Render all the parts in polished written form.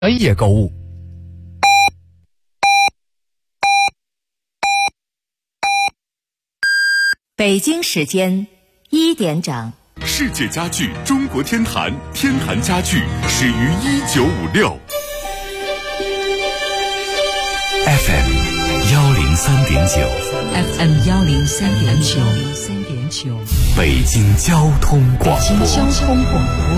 深夜购物。 北京时间1点整。 世界家具中国天坛，天坛家具始于1956。 FM 103.9 FM 103.9 北京交通广播。 北京交通广播。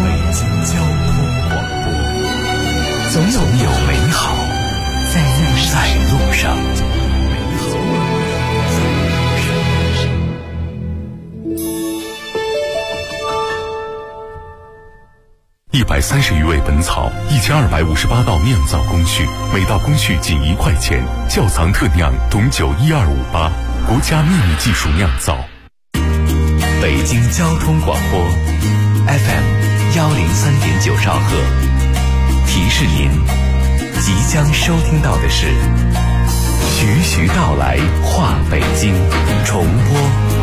总有美好在路上。130余味本草，1258道酿造工序，每道工序仅1块钱。窖藏特酿董酒12588，国家秘密技术酿造。北京交通广播 FM 103.9兆赫。提示您，即将收听到的是徐徐道来话北京重播。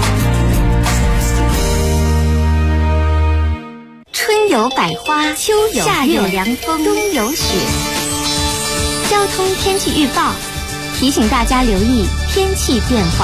春有百花，秋有夏有凉风，冬有雪。交通天气预报提醒大家留意天气变化。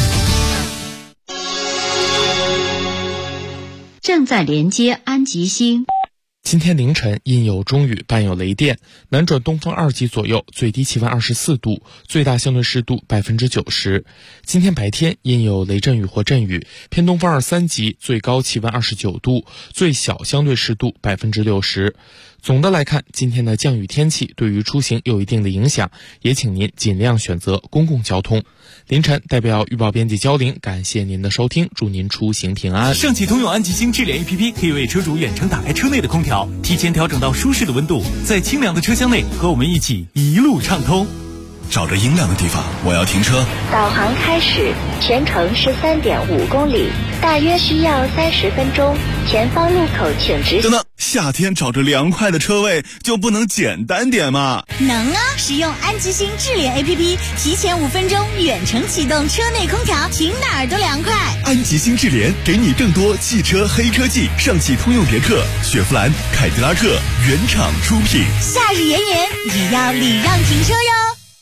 正在连接安吉星。 今天凌晨阴有中雨，伴有雷电，南转东风2级左右，最低气温24度，最大相对湿度90%。今天白天阴有雷阵雨或阵雨，偏东风2、3级，最高气温29度，最小相对湿度60%。总的来看，今天的降雨天气对于出行有一定的影响，也请您尽量选择公共交通。凌晨代表预报编辑焦玲，感谢您的收听，祝您出行平安。 上汽通用安吉星智联 APP 可以为车主远程打开车内的空调，提前调整到舒适的温度，在清凉的车厢内和我们一起一路畅通。 找着阴凉的地方，我要停车。 导航开始，全程13.5公里，大约需要30分钟。前方路口请直行。 等等，夏天找着凉快的车位就不能简单点吗？ 能啊！使用安吉星智联 APP， 提前5分钟远程启动车内空调，停哪儿都凉快。 安吉星智联给你更多汽车黑科技，上汽通用别克、雪佛兰、凯迪拉克原厂出品。 夏日炎炎，也要礼让停车哟。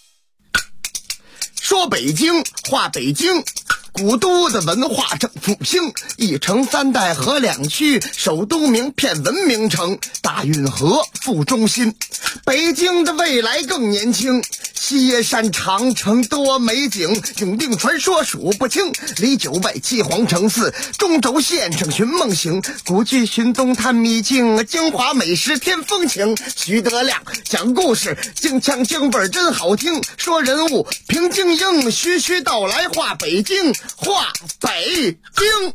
说北京话北京，古都的文化正复兴，一城3代河2区，首都名片文明城，大运河副中心。北京的未来更年轻，西山长城多美景，永定传说数不清，离9外7皇城4，中轴线上寻梦行，古剧寻踪探秘境，京华美食添风情。徐德亮讲故事，京腔京味真好听，说人物评京英，徐徐道来话北京，话北京。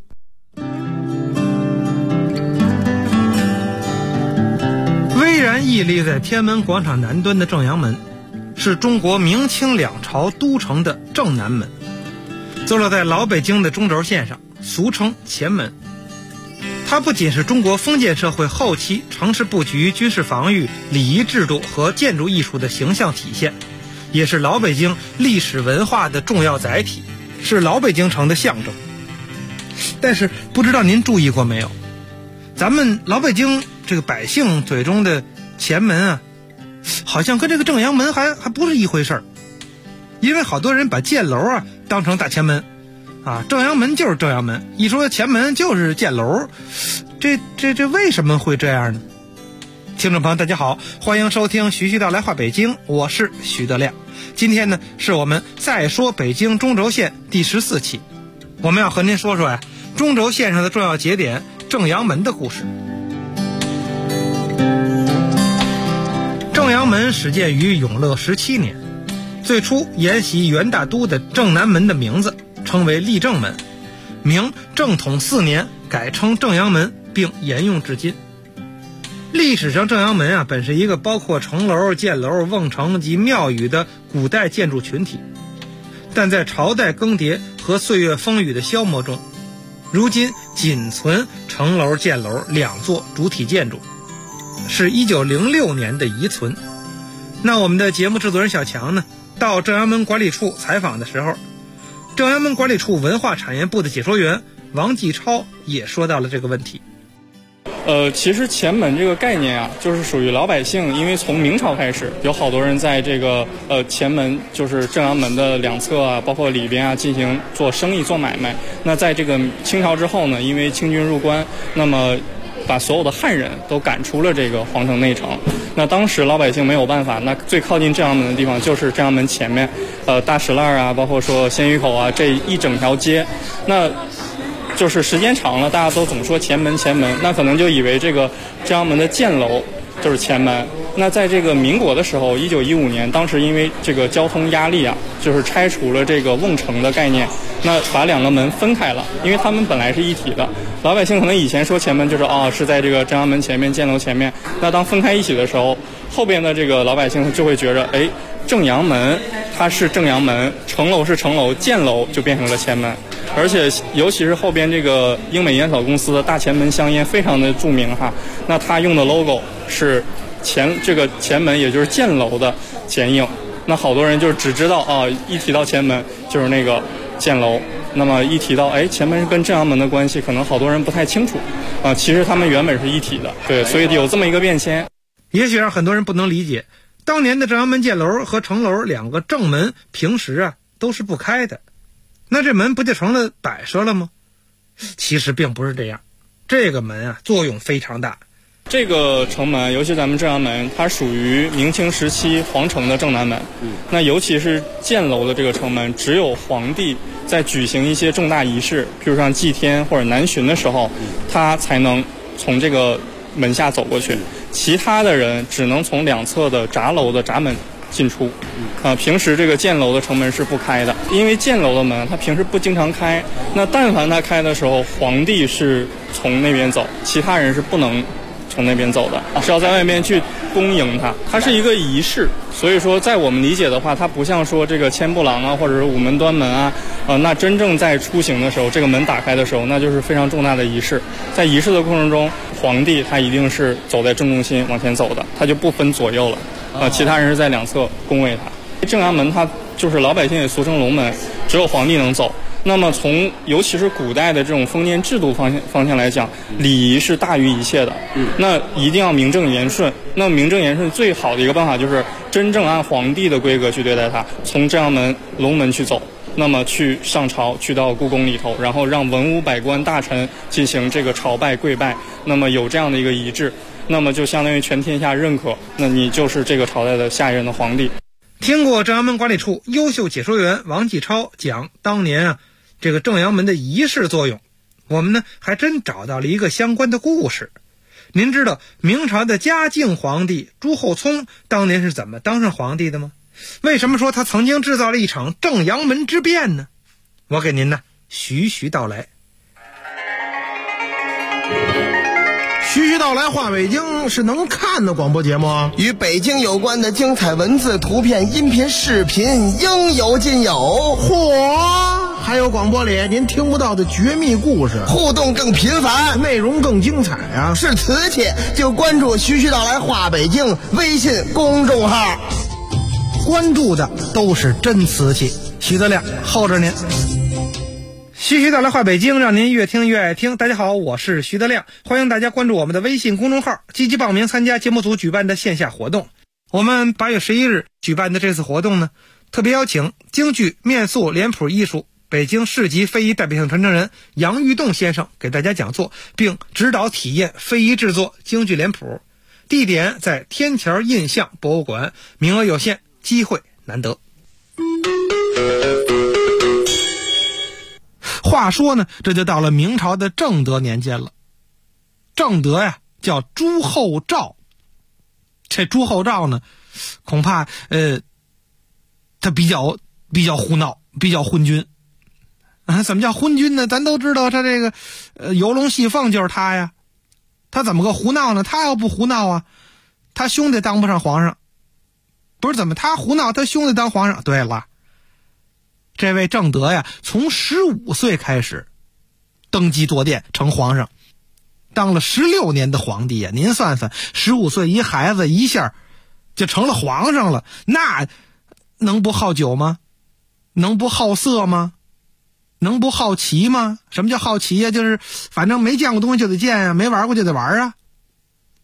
巍然屹立在天安门广场南端的正阳门，是中国明清两朝都城的正南门，坐落在老北京的中轴线上，俗称前门。它不仅是中国封建社会后期城市布局、军事防御、礼仪制度和建筑艺术的形象体现，也是老北京历史文化的重要载体，是老北京城的象征。但是不知道您注意过没有，咱们老北京这个百姓嘴中的前门啊，好像跟这个正阳门还不是一回事儿。因为好多人把建楼啊当成大前门啊，正阳门就是正阳门，一说前门就是建楼，这为什么会这样呢？听众朋友大家好，欢迎收听徐徐道来话北京，我是徐德亮。今天呢是我们再说北京中轴线第14期，我们要和您说说中轴线上的重要节点正阳门的故事。正阳门始建于永乐17年，最初沿袭元大都的正南门的名字，称为立正门，明正统4年改称正阳门，并沿用至今。历史上正阳门本是一个包括城楼、箭楼、瓮城及庙宇的古代建筑群体，但在朝代更迭和岁月风雨的消磨中，如今仅存城楼、箭楼2座主体建筑，是1906年的遗存。那我们的节目制作人小强呢，到正阳门管理处采访的时候，正阳门管理处文化产业部的解说员王继超也说到了这个问题。 其实前门这个概念啊，就是属于老百姓，因为从明朝开始，有好多人在这个前门，就是正阳门的两侧啊，包括里边啊，进行做生意、做买卖。那在这个清朝之后呢，因为清军入关，那么把所有的汉人都赶出了这个皇城内城。那当时老百姓没有办法，那最靠近正阳门的地方就是正阳门前面，大石烂啊，包括说鲜鱼口啊，这一整条街。那就是时间长了，大家都总说前门，那可能就以为这个正阳门的箭楼就是前门。那在这个民国的时候，1915年，当时因为这个交通压力啊，就是拆除了这个瓮城的概念，那把两个门分开了，因为他们本来是一体的。老百姓可能以前说前门就是是在这个正阳门前面、箭楼前面，那当分开一起的时候，后边的这个老百姓就会觉着，正阳门它是正阳门，城楼是城楼，箭楼就变成了前门。而且尤其是后边这个英美烟草公司的大前门香烟非常的著名哈，那它用的 logo 是这个前门，也就是箭楼的剪影。那好多人就只知道一提到前门就是那个箭楼，那么一提到前门是跟正阳门的关系，可能好多人不太清楚其实他们原本是一体的，对，所以有这么一个变迁。 也许让很多人不能理解，当年的正阳门箭楼和城楼两个正门平时都是不开的，那这门不就成了摆设了吗？其实并不是这样，这个门作用非常大。 这个城门，尤其咱们正阳门，它属于明清时期皇城的正南门。那尤其是箭楼的这个城门，只有皇帝在举行一些重大仪式，譬如像祭天或者南巡的时候，他才能从这个门下走过去，其他的人只能从两侧的闸楼的闸门进出。平时这个箭楼的城门是不开的，因为箭楼的门它平时不经常开，那但凡它开的时候，皇帝是从那边走，其他人是不能从那边走的，是要在外面去恭迎它是一个仪式。所以说在我们理解的话，它不像说这个千步廊或者是午门端门那真正在出行的时候，这个门打开的时候，那就是非常重大的仪式。在仪式的过程中，皇帝他一定是走在正中心往前走的，他就不分左右了其他人是在两侧恭维他。正阳门它就是老百姓也俗称龙门，只有皇帝能走。那么从尤其是古代的这种封建制度方向来讲，礼仪是大于一切的。那一定要名正言顺。那名正言顺最好的一个办法就是真正按皇帝的规格去对待它，从正阳门龙门去走，那么去上朝，去到故宫里头，然后让文武百官大臣进行这个朝拜跪拜，那么有这样的一个仪制，那么就相当于全天下认可，那你就是这个朝代的下一任的皇帝。 听过正阳门管理处优秀解说员王继超讲当年这个正阳门的仪式作用，我们呢还真找到了一个相关的故事。您知道明朝的嘉靖皇帝朱厚熜当年是怎么当上皇帝的吗？为什么说他曾经制造了一场正阳门之变呢？我给您呢徐徐道来。 徐徐道来话北京是能看的广播节目， 与北京有关的精彩文字、图片、音频、视频应有尽有。 嚯！还有广播里您听不到的绝密故事， 互动更频繁， 内容更精彩是瓷器就关注徐徐道来话北京微信公众号， 关注的都是真瓷器。徐德亮候着您。徐徐道来话北京，让您越听越爱听。大家好，我是徐德亮，欢迎大家关注我们的微信公众号，积极报名参加节目组举办的线下活动。我们8月11日举办的这次活动呢，特别邀请京剧面塑脸谱艺术北京市级非遗代表性传承人杨玉栋先生给大家讲座，并指导体验非遗制作京剧脸谱。地点在天桥印象博物馆，名额有限，机会难得。话说呢，这就到了明朝的正德年间了。正德呀，叫朱厚照。这朱厚照呢，恐怕他比较胡闹，比较昏君。怎么叫昏君呢？咱都知道他这个游龙戏凤就是他呀。他怎么个胡闹呢？他要不胡闹他兄弟当不上皇上。不是怎么他胡闹，他兄弟当皇上。对了，这位正德呀，从15岁开始登基坐殿成皇上，当了16年的皇帝呀。您算算，15岁一孩子一下就成了皇上了，那能不好酒吗？能不好色吗？能不好奇吗？什么叫好奇呀？就是反正没见过东西就得见呀，没玩过就得玩啊。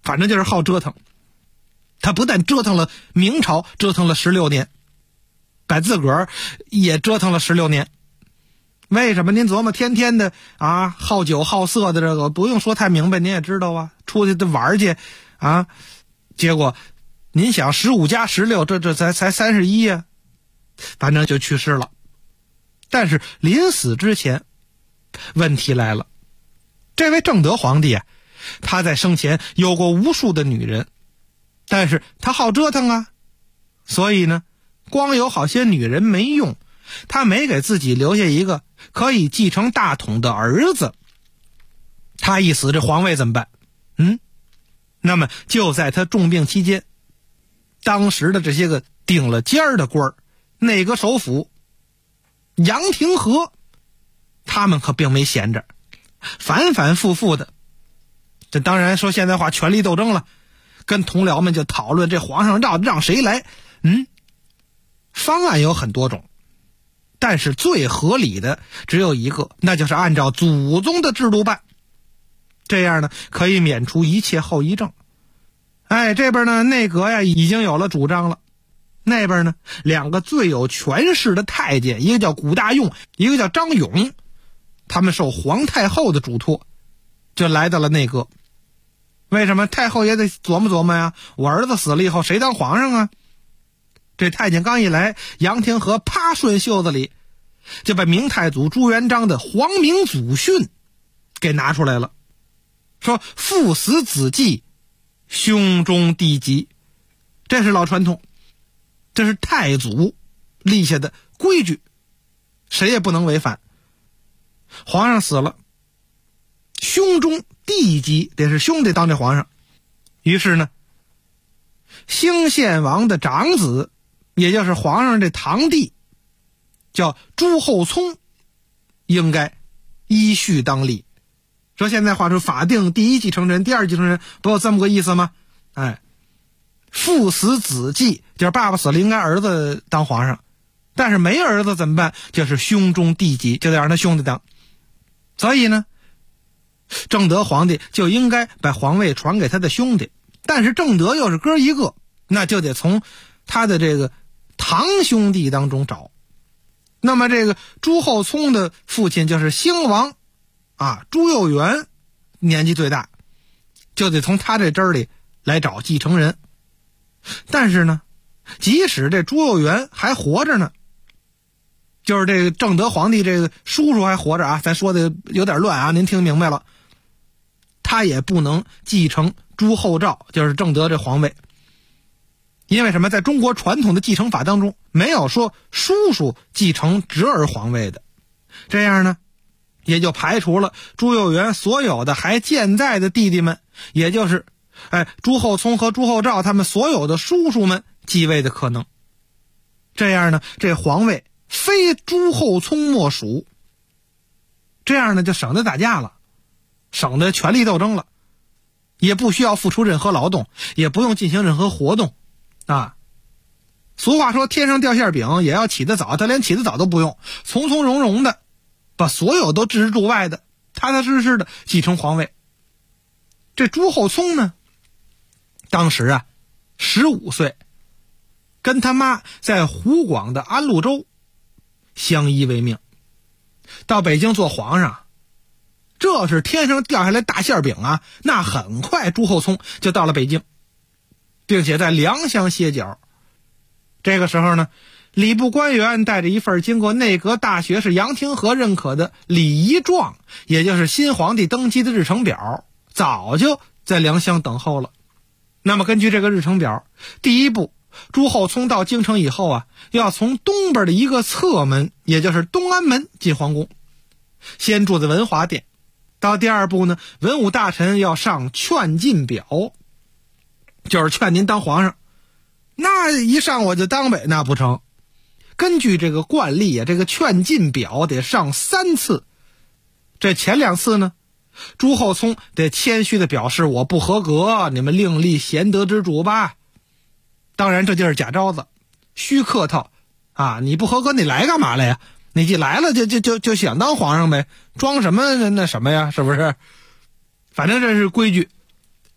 反正就是好折腾。他不但折腾了明朝，折腾了16年，把自个儿也折腾了16年。为什么？您琢磨，天天的啊，好酒好色的这个，不用说太明白，您也知道啊，出去的玩去啊，结果您想15加16，这才31呀，反正就去世了。但是临死之前，问题来了，这位正德皇帝啊，他在生前有过无数的女人，但是他好折腾啊，所以呢，光有好些女人没用，他没给自己留下一个可以继承大统的儿子。他一死，这皇位怎么办？那么就在他重病期间，当时的这些个顶了尖儿的官儿，内阁首辅杨廷和，他们可并没闲着，反反复复的，这当然说现在话，权力斗争了，跟同僚们就讨论这皇上让谁来。方案有很多种，但是最合理的只有一个，那就是按照祖宗的制度办，这样呢可以免除一切后遗症。这边呢内阁呀已经有了主张了，那边呢2个最有权势的太监，一个叫古大用，一个叫张勇，他们受皇太后的嘱托，就来到了内阁。为什么？太后也得琢磨琢磨呀，我儿子死了以后谁当皇上啊？这太监刚一来，杨廷和啪顺袖子里就把明太祖朱元璋的皇明祖训给拿出来了，说父死子继，兄终弟及，这是老传统，这是太祖立下的规矩，谁也不能违反。皇上死了，兄终弟及，得是兄弟当这皇上。于是呢，兴献王的长子，也就是皇上这堂弟，叫朱厚熜，应该依序当立。说现在话说法定第一继承人、第二继承人，不有这么个意思吗？父死子继，就是爸爸死了应该儿子当皇上，但是没儿子怎么办？就是兄终弟及，就得让他兄弟当。所以呢，正德皇帝就应该把皇位传给他的兄弟，但是正德又是哥一个，那就得从他的这个堂兄弟当中找。那么这个朱厚熜的父亲就是兴王朱佑元，年纪最大，就得从他这支儿里来找继承人。但是呢，即使这朱佑元还活着呢，就是这个正德皇帝这个叔叔还活着咱说的有点乱您听明白了，他也不能继承朱厚照，就是正德这皇位。因为什么？在中国传统的继承法当中，没有说叔叔继承侄儿皇位的，这样呢也就排除了朱佑元所有的还健在的弟弟们，也就是朱厚熜和朱厚照他们所有的叔叔们继位的可能。这样呢，这皇位非朱厚熜莫属，这样呢就省得打架了，省得权力斗争了，也不需要付出任何劳动，也不用进行任何活动俗话说天上掉馅饼也要起得早，他连起得早都不用，从从容容的把所有都置之度外的，踏踏实实的继承皇位。这朱厚熜呢，当时15岁，跟他妈在湖广的安陆州相依为命，到北京做皇上，这是天上掉下来大馅饼那很快朱厚熜就到了北京，并且在良乡歇脚。这个时候呢，礼部官员带着一份经过内阁大学士杨廷和认可的礼仪状，也就是新皇帝登基的日程表，早就在良乡等候了。那么根据这个日程表，第一步，朱厚熜到京城以后要从东边的一个侧门，也就是东安门进皇宫，先住在文华殿。到第二步呢，文武大臣要上劝进表，就是劝您当皇上。那一上我就当呗，那不成。根据这个惯例这个劝进表得上3次。这前2次呢，朱厚熜得谦虚的表示我不合格，你们另立贤德之主吧。当然这就是假招子，虚客套你不合格你来干嘛来呀？你既来了就想当皇上呗，装什么那什么呀，是不是？反正这是规矩。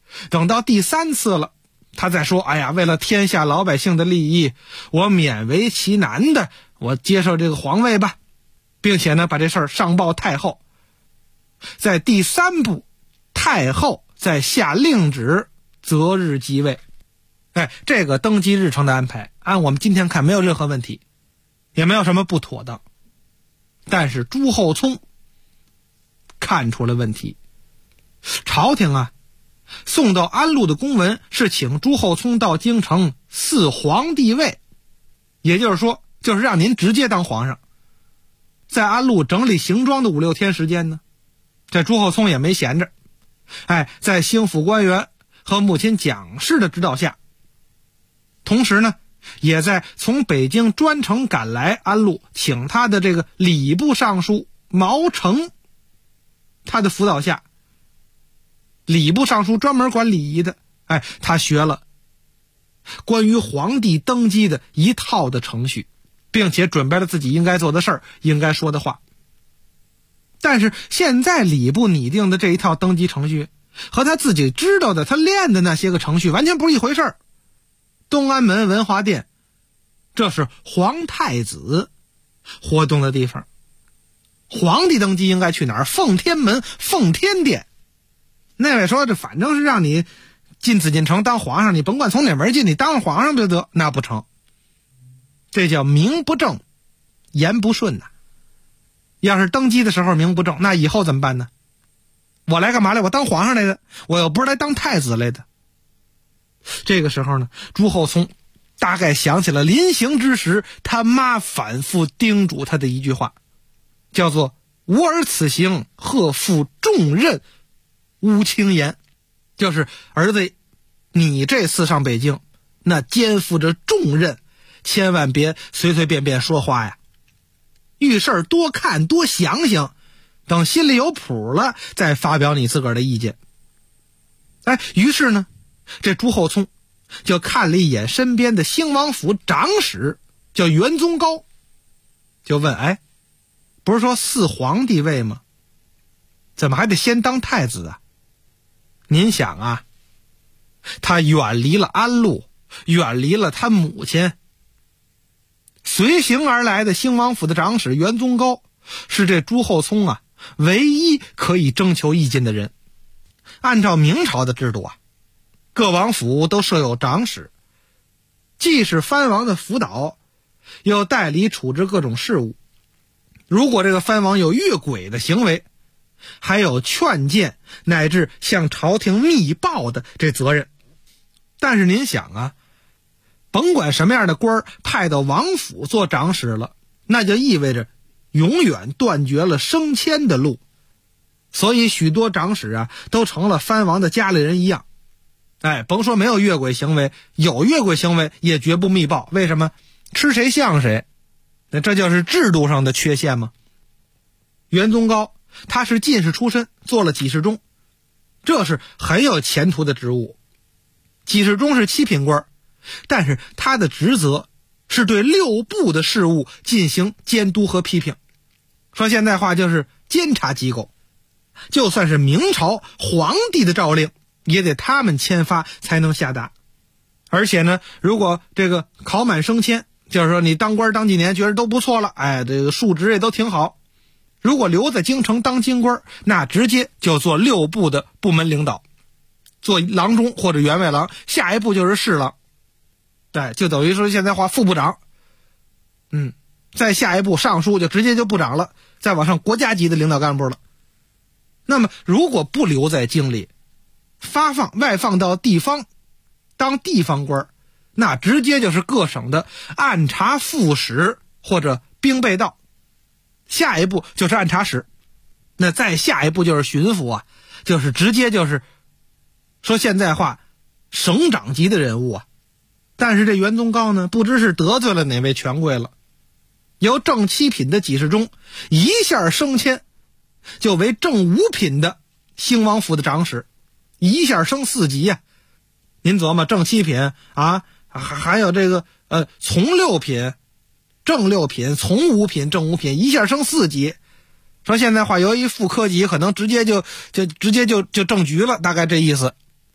等到第3次了，他再说，哎呀，为了天下老百姓的利益，我勉为其难的，我接受这个皇位吧，并且呢，把这事儿上报太后。在第3步，太后再下令旨，择日即位。这个登基日程的安排，按我们今天看没有任何问题，也没有什么不妥当。但是朱厚熜看出了问题。朝廷啊，送到安陆的公文是请朱厚熜到京城嗣皇帝位，也就是说，就是让您直接当皇上。在安陆整理行装的5、6天时间呢，这朱厚熜也没闲着。在兴府官员和母亲蒋氏的指导下，同时呢，也在从北京专程赶来安陆请他的这个礼部尚书毛成他的辅导下，礼部尚书专门管礼仪的，他学了关于皇帝登基的一套的程序，并且准备了自己应该做的事儿，应该说的话。但是现在礼部拟定的这一套登基程序和他自己知道的他练的那些个程序完全不是一回事儿。东安门文华殿，这是皇太子活动的地方，皇帝登基应该去哪儿？奉天门、奉天殿。那位说这反正是让你进紫禁城当皇上，你甭管从哪门进，你当了皇上就得，那不成。这叫名不正言不顺呐。要是登基的时候名不正，那以后怎么办呢？我来干嘛来？我当皇上来的，我又不是来当太子来的。这个时候呢，朱厚熜大概想起了临行之时他妈反复叮嘱他的一句话，叫做吾儿此行，贺负重任，无轻言。就是儿子，你这次上北京，那肩负着重任，千万别随随便便说话呀。遇事儿多看多想想，等心里有谱了再发表你自个儿的意见。于是呢，这朱厚熜就看了一眼身边的兴王府长史叫袁宗高，就问，不是说嗣皇帝位吗？怎么还得先当太子啊？您想啊，他远离了安陆，远离了他母亲，随行而来的兴王府的长史袁宗高是这朱厚熜啊唯一可以征求意见的人。按照明朝的制度啊，各王府都设有长史，既是藩王的辅导，又代理处置各种事务。如果这个藩王有越轨的行为，还有劝谏乃至向朝廷密报的这责任。但是您想啊，甭管什么样的官派到王府做长史了，那就意味着永远断绝了升迁的路。所以许多长史啊都成了藩王的家里人一样。甭说没有越轨行为，有越轨行为也绝不密报。为什么？吃谁像谁，那这就是制度上的缺陷吗？袁宗高他是进士出身，做了给事中，这是很有前途的职务。给事中是7品官，但是他的职责是对6部的事务进行监督和批评。说现代话就是监察机构，就算是明朝皇帝的诏令也得他们签发才能下达。而且呢，如果这个考满升迁，就是说你当官当几年觉得都不错了，这个数职也都挺好，如果留在京城当京官，那直接就做6部的部门领导，做郎中或者员外郎，下一步就是侍郎，就等于说现在话副部长，再下一步尚书就直接就部长了，再往上国家级的领导干部了。那么如果不留在京里，外放到地方当地方官，那直接就是各省的按察副使或者兵备道，下一步就是按察使，那再下一步就是巡抚啊，就是直接就是说现在话省长级的人物啊。但是这袁宗高呢，不知是得罪了哪位权贵了，由正7品的给事中一下升迁，就为正5品的兴王府的长史，一下升4级啊。您琢磨，正7品啊，还有这个从6品、正6品、从5品、正5品，一下升4级。说现在话，由于副科级可能直接就正局了，大概这意思。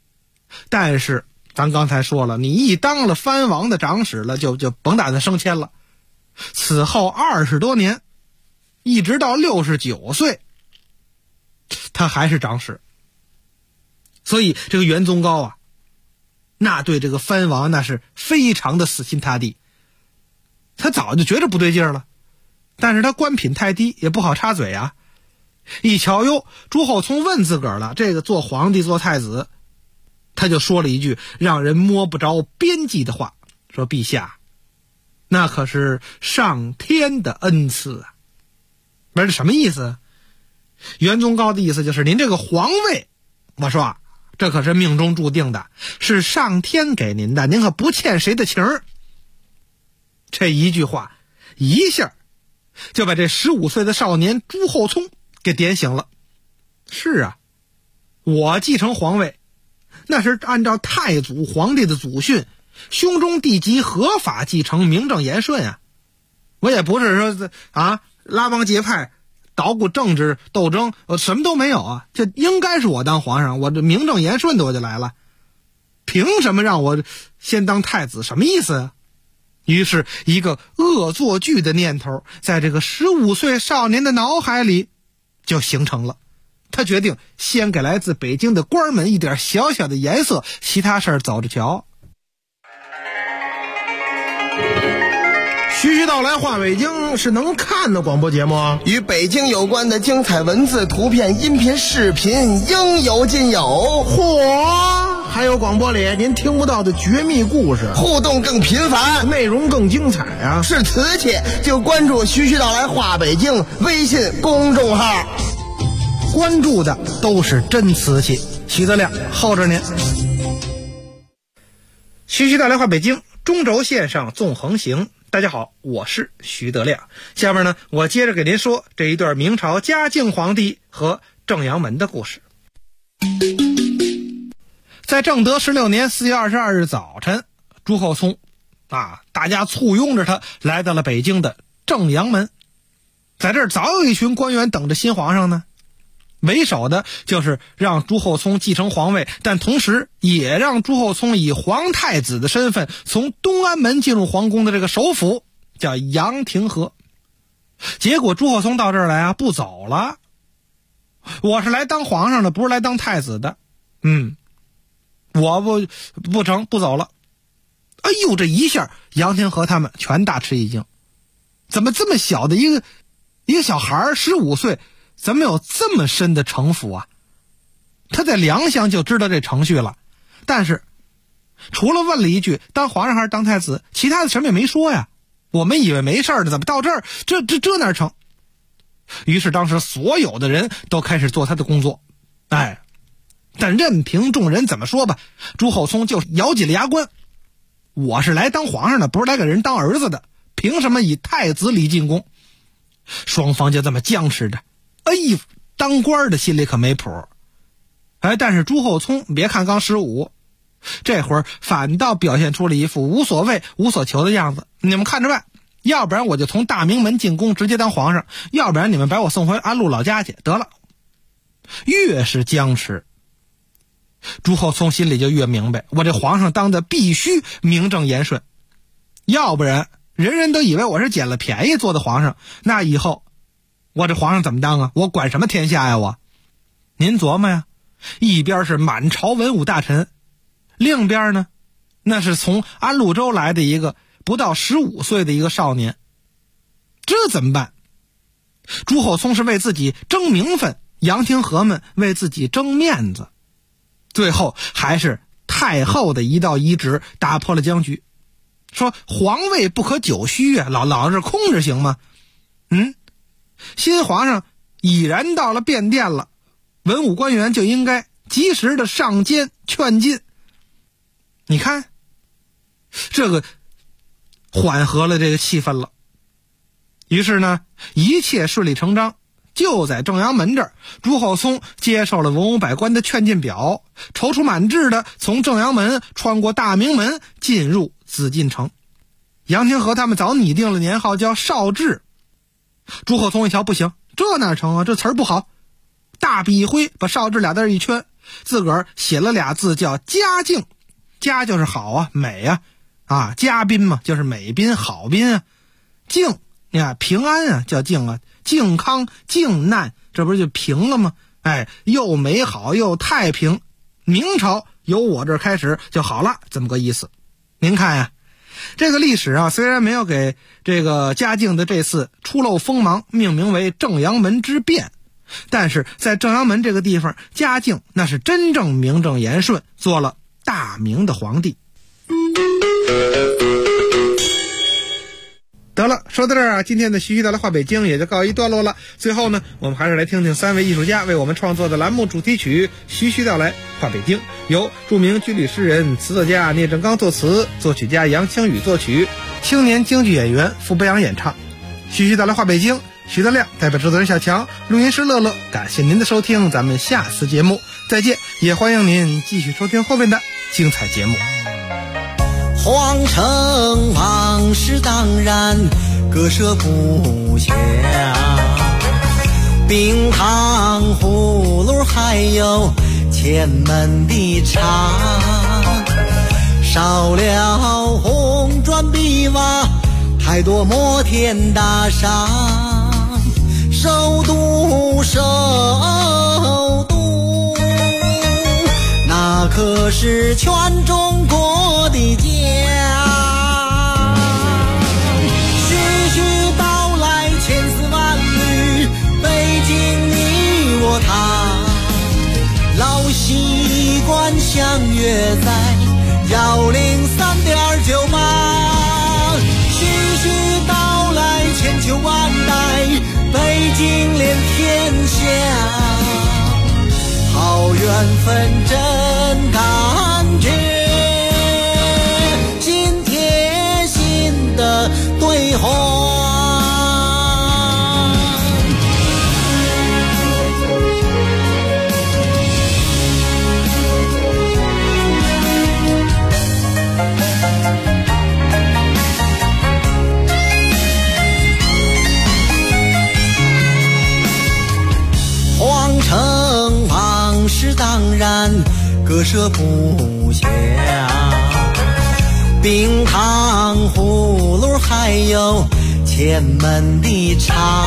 但是咱刚才说了，你一当了藩王的长史了，就甭打算升迁了。此后20多年，一直到69岁，他还是长史。所以这个袁宗高啊，那对这个藩王那是非常的死心塌地。他早就觉着不对劲了，但是他官品太低，也不好插嘴啊。一瞧哟，朱厚熜问自个儿了，这个做皇帝做太子，他就说了一句让人摸不着边际的话，说陛下，那可是上天的恩赐啊。不是什么意思？袁宗高的意思就是您这个皇位，我说啊，这可是命中注定的，是上天给您的，您可不欠谁的情儿。这一句话一下就把这15岁的少年朱厚熜给点醒了。是啊，我继承皇位那是按照太祖皇帝的祖训，兄终弟及，合法继承，名正言顺啊。我也不是说拉帮结派捣鼓政治斗争，什么都没有啊，这应该是我当皇上，我这名正言顺的我就来了，凭什么让我先当太子？什么意思啊？于是一个恶作剧的念头在这个15岁少年的脑海里就形成了。他决定先给来自北京的官们一点小小的颜色，其他事儿走着瞧。 徐徐道来话北京是能看的广播节目，与北京有关的精彩文字、图片、音频、视频应有尽有。 嚯，还有广播里您听不到的绝密故事， 互动更频繁， 内容更精彩啊！ 是瓷器就关注徐徐道来话北京微信公众号， 关注的都是真瓷器。徐德亮候着您。徐徐道来话北京，中轴线上纵横行。大家好，我是徐德亮。下面呢，我接着给您说这一段明朝嘉靖皇帝和正阳门的故事。在正德16年4月22日早晨，朱厚熜大家簇拥着他来到了北京的正阳门。在这儿早有一群官员等着新皇上呢，为首的就是让朱厚熜继承皇位，但同时也让朱厚熜以皇太子的身份从东安门进入皇宫的这个首辅叫杨廷和。结果朱厚熜到这儿来不走了，我是来当皇上的，不是来当太子的。我不成，不走了。哎呦，这一下杨廷和他们全大吃一惊，怎么这么小的一个小孩15岁，怎么有这么深的城府啊？他在良乡就知道这程序了，但是除了问了一句当皇上还是当太子，其他的什么也没说呀。我们以为没事的，怎么到这儿这哪成？于是当时所有的人都开始做他的工作。但任凭众人怎么说吧，朱厚熜就咬紧了牙关，我是来当皇上的，不是来给人当儿子的，凭什么以太子礼进宫？双方就这么僵持着。当官的心里可没谱。但是朱厚熜别看刚15，这会儿反倒表现出了一副无所谓无所求的样子。你们看着办，要不然我就从大明门进宫直接当皇上，要不然你们把我送回安陆老家去得了。越是僵持，朱厚熜心里就越明白，我这皇上当的必须名正言顺，要不然人人都以为我是捡了便宜做的皇上，那以后我这皇上怎么当啊？我管什么天下呀我？您琢磨呀，一边是满朝文武大臣，另一边呢，那是从安陆州来的一个不到15岁的一个少年，这怎么办？朱厚熜是为自己争名分，杨廷和们为自己争面子，最后还是太后的一道遗旨打破了僵局，说皇位不可久虚啊，老是空着行吗？新皇上已然到了便殿了，文武官员就应该及时的上谏劝进。你看这个缓和了这个气氛了。于是呢，一切顺理成章。就在正阳门这儿，朱厚熜接受了文武百官的劝进表，踌躇满志的从正阳门穿过大明门进入紫禁城。杨廷和他们早拟定了年号叫绍治。朱厚熜一瞧不行，这哪成啊？这词儿不好。大笔一挥，把绍治俩字一圈， 自个儿写了俩字叫嘉靖，嘉就是好啊，美啊，嘉宾嘛就是美宾好宾啊，靖你看平安啊叫靖啊，靖康靖难这不是就平了吗？又美好又太平，明朝由我这儿开始就好了，这么个意思。您看呀，这个历史啊，虽然没有给这个嘉靖的这次出露锋芒命名为正阳门之变，但是在正阳门这个地方，嘉靖那是真正名正言顺做了大明的皇帝。得了，说到这儿啊，今天的徐徐道来话北京也就告一段落了。最后呢，我们还是来听听3位艺术家为我们创作的栏目主题曲《徐徐道来话北京》，由著名军旅诗人、词作家聂政刚作词，作曲家杨清宇作曲，青年京剧演员傅北阳演唱。徐徐道来话北京，徐德亮代表制作人小强，录音师乐乐，感谢您的收听，咱们下次节目再见，也欢迎您继续收听后面的精彩节目。 皇城往事当然割舍不下，冰糖葫芦还有前门的茶，少了红砖碧瓦，太多摩天大厦，首都那可是全中国的家。徐徐道来千丝万缕，北京你我他，老习惯相约在103.98。徐徐道来千秋万代，北京连天下，好缘分真感觉，心贴心的对话。皇城往事当然割舍不下，冰糖葫芦还有前门的茶，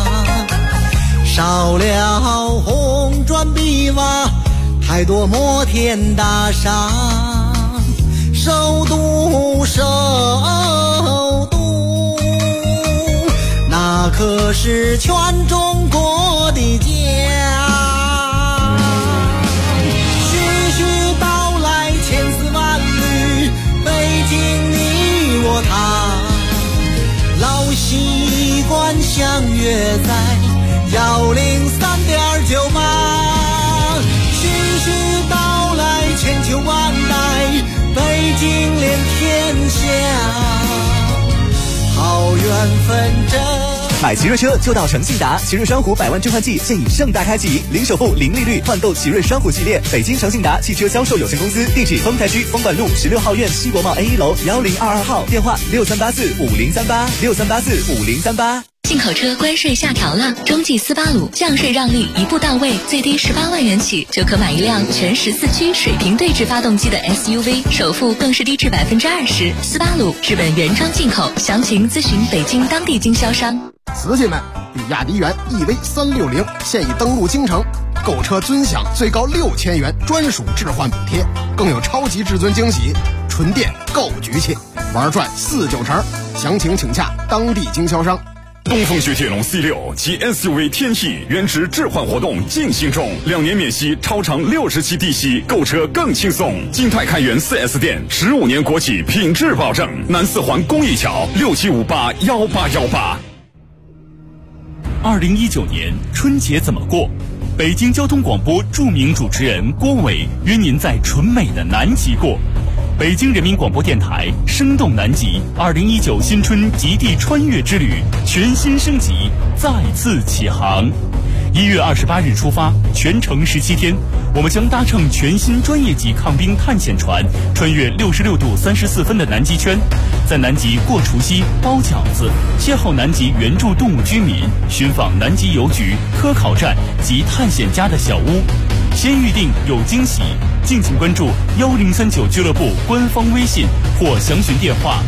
少了红砖碧瓦，太多摩天大厦，首都那可是全中国的家。徐徐道来千丝万缕，北京你我他，老习惯相约在103.98。徐徐道来千秋万代，北京连天下，好缘分真。 买奇瑞车就到诚信达，奇瑞双虎100万置换季现已盛大开启，零首付、零利率换购奇瑞双虎系列。北京诚信达汽车销售有限公司，地址丰台区丰管路16号院西国贸 A1 楼1022号，电话63845038，63845038。 进口车关税下调了，中继斯巴鲁降税让利一步到位，最低18万元起就可买一辆全14驱水平对置发动机的 SUV， 首付更是低至20%。斯巴鲁日本原装进口，详情咨询北京当地经销商。 瓷器们，比亚迪元 EV360现已登陆京城，购车尊享最高6000元专属置换补贴，更有超级至尊惊喜，纯电够局气，玩转4-9成，详情请洽当地经销商。 东风雪铁龙 C6 及 SUV 天翼原值置换活动进行中，2年免息，超长60期低息，购车更轻松。金泰开元 4S 店，15年国企品质保证。南4环公益桥67581818。 2019年春节怎么过？北京交通广播著名主持人郭伟约您在纯美的南极过。北京人民广播电台生动南极2019新春极地穿越之旅全新升级，再次起航。 1月28日出发，全程17天，我们将搭乘全新专业级抗冰探险船，穿越66度34分的南极圈，在南极过除夕、包饺子，邂逅南极原住动物居民，寻访南极邮局、科考站及探险家的小屋。先预定有惊喜，敬请关注1039俱乐部官方微信或详询电话